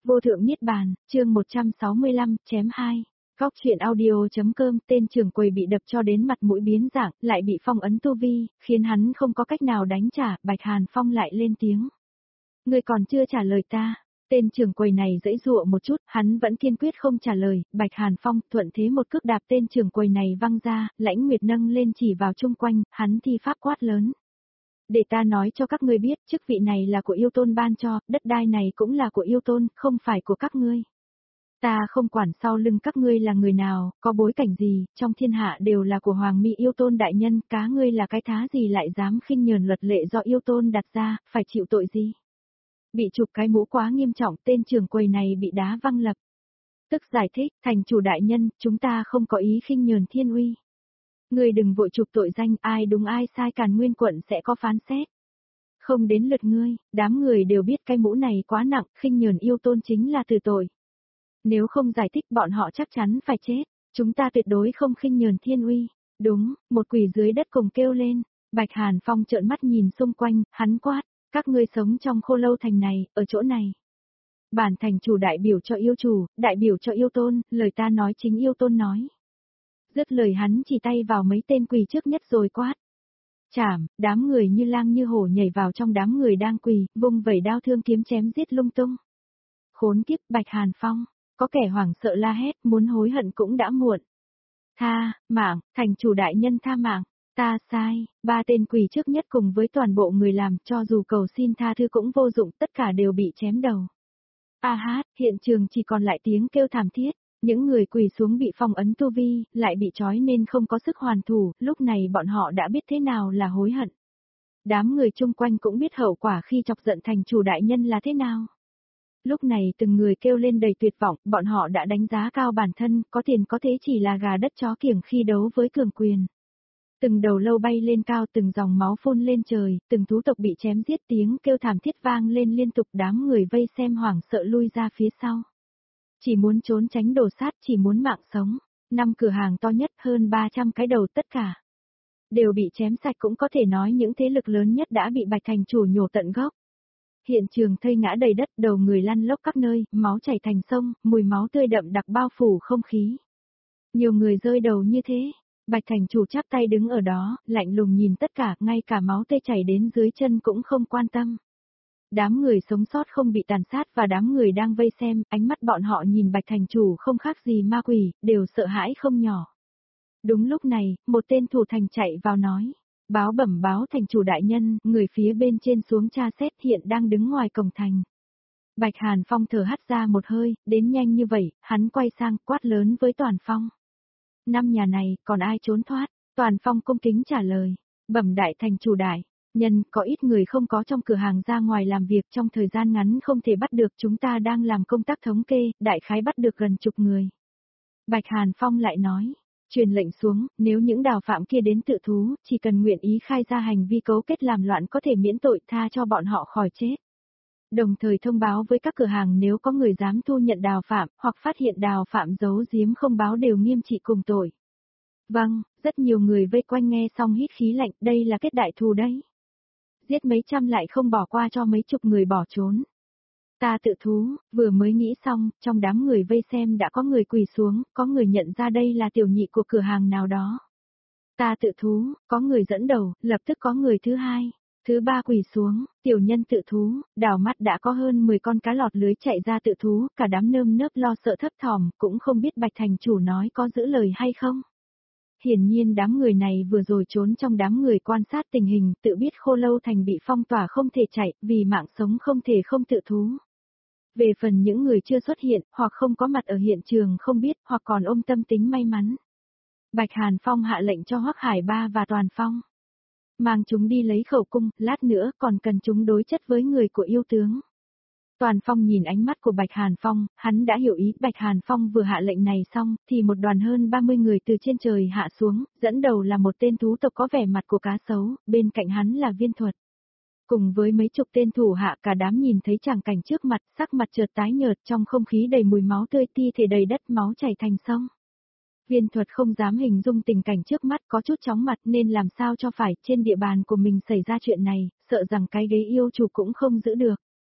Vô thượng niết bàn, chương 165, chém 2. Góc truyện audio.com. Tên trưởng quầy bị đập cho đến mặt mũi biến dạng, lại bị phong ấn tu vi, khiến hắn không có cách nào đánh trả. Bạch Hàn Phong lại lên tiếng. Ngươi còn chưa trả lời ta. Tên trưởng quầy này giãy giụa một chút, hắn vẫn kiên quyết không trả lời. Bạch Hàn Phong thuận thế một cước đạp tên trưởng quầy này văng ra, Lãnh Nguyệt nâng lên chỉ vào chung quanh, hắn thi pháp quát lớn. Để ta nói cho các ngươi biết, chức vị này là của yêu tôn ban cho, đất đai này cũng là của yêu tôn, không phải của các ngươi. Ta không quản sau lưng các ngươi là người nào, có bối cảnh gì, trong thiên hạ đều là của Hoàng Mỹ yêu tôn đại nhân, cá ngươi là cái thá gì lại dám khinh nhờn luật lệ do yêu tôn đặt ra, phải chịu tội gì? Bị chụp cái mũ quá nghiêm trọng, tên trưởng quầy này bị đá văng lập. Tức giải thích, thành chủ đại nhân, chúng ta không có ý khinh nhờn thiên uy. Ngươi đừng vội chụp tội danh, ai đúng ai sai Càn Nguyên quận sẽ có phán xét. Không đến lượt ngươi, đám người đều biết cái mũ này quá nặng, khinh nhờn yêu tôn chính là từ tội. Nếu không giải thích bọn họ chắc chắn phải chết, chúng ta tuyệt đối không khinh nhờn thiên uy. Đúng, một quỷ dưới đất cùng kêu lên. Bạch Hàn Phong trợn mắt nhìn xung quanh, hắn quát, các ngươi sống trong Khô Lâu thành này, ở chỗ này. Bản thành chủ đại biểu cho yêu chủ, đại biểu cho yêu tôn, lời ta nói chính yêu tôn nói. Dứt lời hắn chỉ tay vào mấy tên quỳ trước nhất rồi quát. Chảm, đám người như lang như hổ nhảy vào trong đám người đang quỳ, vung vẩy đao thương kiếm chém giết lung tung. Khốn kiếp, Bạch Hàn Phong, có kẻ hoảng sợ la hét, muốn hối hận cũng đã muộn. Tha, mạng, thành chủ đại nhân tha mạng, ta sai, ba tên quỳ trước nhất cùng với toàn bộ người làm, cho dù cầu xin tha thứ cũng vô dụng, tất cả đều bị chém đầu. A hát, hiện trường chỉ còn lại tiếng kêu thảm thiết. Những người quỳ xuống bị phong ấn tu vi, lại bị trói nên không có sức hoàn thủ, lúc này bọn họ đã biết thế nào là hối hận. Đám người chung quanh cũng biết hậu quả khi chọc giận thành chủ đại nhân là thế nào. Lúc này từng người kêu lên đầy tuyệt vọng, bọn họ đã đánh giá cao bản thân, có tiền có thế chỉ là gà đất chó kiểng khi đấu với cường quyền. Từng đầu lâu bay lên cao, từng dòng máu phun lên trời, từng thú tộc bị chém giết, tiếng kêu thảm thiết vang lên liên tục, đám người vây xem hoảng sợ lui ra phía sau. Chỉ muốn trốn tránh đồ sát, chỉ muốn mạng sống. 5 cửa hàng to nhất, hơn 300 cái đầu tất cả đều bị chém sạch, cũng có thể nói những thế lực lớn nhất đã bị Bạch thành chủ nhổ tận gốc. Hiện trường thây ngã đầy đất, đầu người lăn lóc các nơi, máu chảy thành sông, mùi máu tươi đậm đặc bao phủ không khí. Nhiều người rơi đầu như thế, Bạch thành chủ chắp tay đứng ở đó, lạnh lùng nhìn tất cả, ngay cả máu tươi chảy đến dưới chân cũng không quan tâm. Đám người sống sót không bị tàn sát và đám người đang vây xem, ánh mắt bọn họ nhìn Bạch thành chủ không khác gì ma quỷ, đều sợ hãi không nhỏ. Đúng lúc này, một tên thủ thành chạy vào nói. Bẩm báo thành chủ đại nhân, người phía bên trên xuống tra xét hiện đang đứng ngoài cổng thành. Bạch Hàn Phong thở hắt ra một hơi, đến nhanh như vậy, hắn quay sang quát lớn với Toàn Phong. 5 nhà này, còn ai trốn thoát? Toàn Phong cung kính trả lời. Bẩm đại thành chủ đại nhân, có ít người không có trong cửa hàng ra ngoài làm việc trong thời gian ngắn không thể bắt được, chúng ta đang làm công tác thống kê, đại khái bắt được gần chục người. Bạch Hàn Phong lại nói. Truyền lệnh xuống, nếu những đào phạm kia đến tự thú, chỉ cần nguyện ý khai ra hành vi cấu kết làm loạn có thể miễn tội, tha cho bọn họ khỏi chết. Đồng thời thông báo với các cửa hàng nếu có người dám thu nhận đào phạm, hoặc phát hiện đào phạm giấu giếm không báo đều nghiêm trị cùng tội. Vâng, rất nhiều người vây quanh nghe xong hít khí lạnh, đây là kết đại thù đấy. Giết mấy trăm lại không bỏ qua cho mấy chục người bỏ trốn. Ta tự thú, vừa mới nghĩ xong, trong đám người vây xem đã có người quỳ xuống, có người nhận ra đây là tiểu nhị của cửa hàng nào đó. Ta tự thú, có người dẫn đầu, lập tức có người thứ hai, thứ ba quỳ xuống, tiểu nhân tự thú, đảo mắt đã có hơn 10 con cá lọt lưới chạy ra tự thú, cả đám nơm nớp lo sợ thấp thỏm, cũng không biết Bạch thành chủ nói có giữ lời hay không. Hiển nhiên đám người này vừa rồi trốn trong đám người quan sát tình hình, tự biết Khô Lâu thành bị phong tỏa không thể chạy, vì mạng sống không thể không tự thú. Về phần những người chưa xuất hiện, hoặc không có mặt ở hiện trường không biết, hoặc còn ôm tâm tính may mắn. Bạch Hàn Phong hạ lệnh cho Hoắc Hải Ba và Toàn Phong. Mang chúng đi lấy khẩu cung, lát nữa còn cần chúng đối chất với người của yêu tướng. Toàn Phong nhìn ánh mắt của Bạch Hàn Phong, hắn đã hiểu ý, Bạch Hàn Phong vừa hạ lệnh này xong, thì một đoàn hơn 30 người từ trên trời hạ xuống, dẫn đầu là một tên thú tộc có vẻ mặt của cá sấu, bên cạnh hắn là Viên Thuật. Cùng với mấy chục tên thủ hạ, cả đám nhìn thấy tràng cảnh trước mặt, sắc mặt chợt tái nhợt, trong không khí đầy mùi máu tươi, thi thể đầy đất, máu chảy thành sông. Viên Thuật không dám hình dung tình cảnh trước mắt, có chút chóng mặt nên làm sao cho phải, trên địa bàn của mình xảy ra chuyện này, sợ rằng cái ghế yêu chủ cũng không giữ được.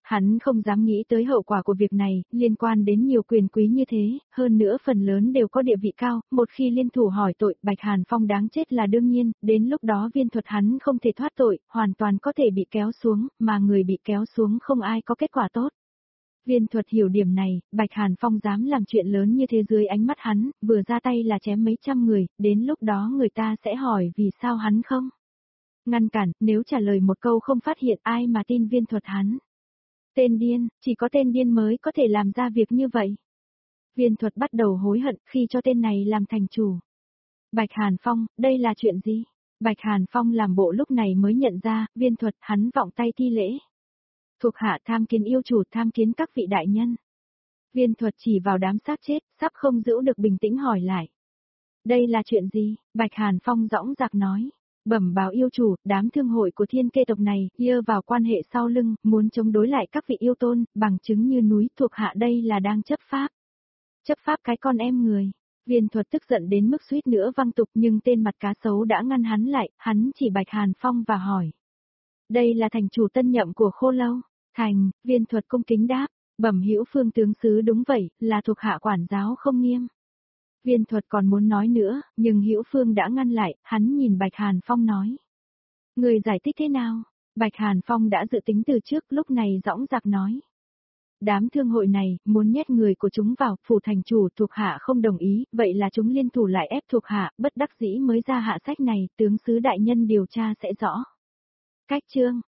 Hắn không dám nghĩ tới hậu quả của việc này, liên quan đến nhiều quyền quý như thế, hơn nữa phần lớn đều có địa vị cao, một khi liên thủ hỏi tội, Bạch Hàn Phong đáng chết là đương nhiên, đến lúc đó Viên Thuật hắn không thể thoát tội, hoàn toàn có thể bị kéo xuống, mà người bị kéo xuống không ai có kết quả tốt. Viên Thuật hiểu điểm này, Bạch Hàn Phong dám làm chuyện lớn như thế dưới ánh mắt hắn, vừa ra tay là chém mấy trăm người, đến lúc đó người ta sẽ hỏi vì sao hắn không ngăn cản, nếu trả lời một câu không phát hiện ai mà tin Viên Thuật hắn. Tên điên, chỉ có tên điên mới có thể làm ra việc như vậy. Viên Thuật bắt đầu hối hận khi cho tên này làm thành chủ. Bạch Hàn Phong, đây là chuyện gì? Bạch Hàn Phong làm bộ lúc này mới nhận ra, Viên Thuật hắn vọng tay thi lễ. Thuộc hạ tham kiến yêu chủ, tham kiến các vị đại nhân. Viên Thuật chỉ vào đám xác chết, sắp không giữ được bình tĩnh hỏi lại. Đây là chuyện gì? Bạch Hàn Phong dõng dạc nói. Bẩm báo yêu chủ, đám thương hội của thiên kê tộc này, nhờ vào quan hệ sau lưng, muốn chống đối lại các vị yêu tôn, bằng chứng như núi, thuộc hạ đây là đang chấp pháp. Chấp pháp cái con em người. Viên Thuật tức giận đến mức suýt nữa văng tục, nhưng tên mặt cá sấu đã ngăn hắn lại, hắn chỉ Bạch Hàn Phong và hỏi. Đây là thành chủ tân nhậm của Khô Lâu. Thành, Viên Thuật cung kính đáp, bẩm hữu Phương tướng sứ đúng vậy, là thuộc hạ quản giáo không nghiêm. Viên Thuật còn muốn nói nữa, nhưng Hữu Phương đã ngăn lại, hắn nhìn Bạch Hàn Phong nói. Người giải thích thế nào? Bạch Hàn Phong đã dự tính từ trước, lúc này dõng dạc nói. Đám thương hội này, muốn nhét người của chúng vào, phủ thành chủ thuộc hạ không đồng ý, vậy là chúng liên thủ lại ép thuộc hạ, bất đắc dĩ mới ra hạ sách này, tướng sứ đại nhân điều tra sẽ rõ. Cách chương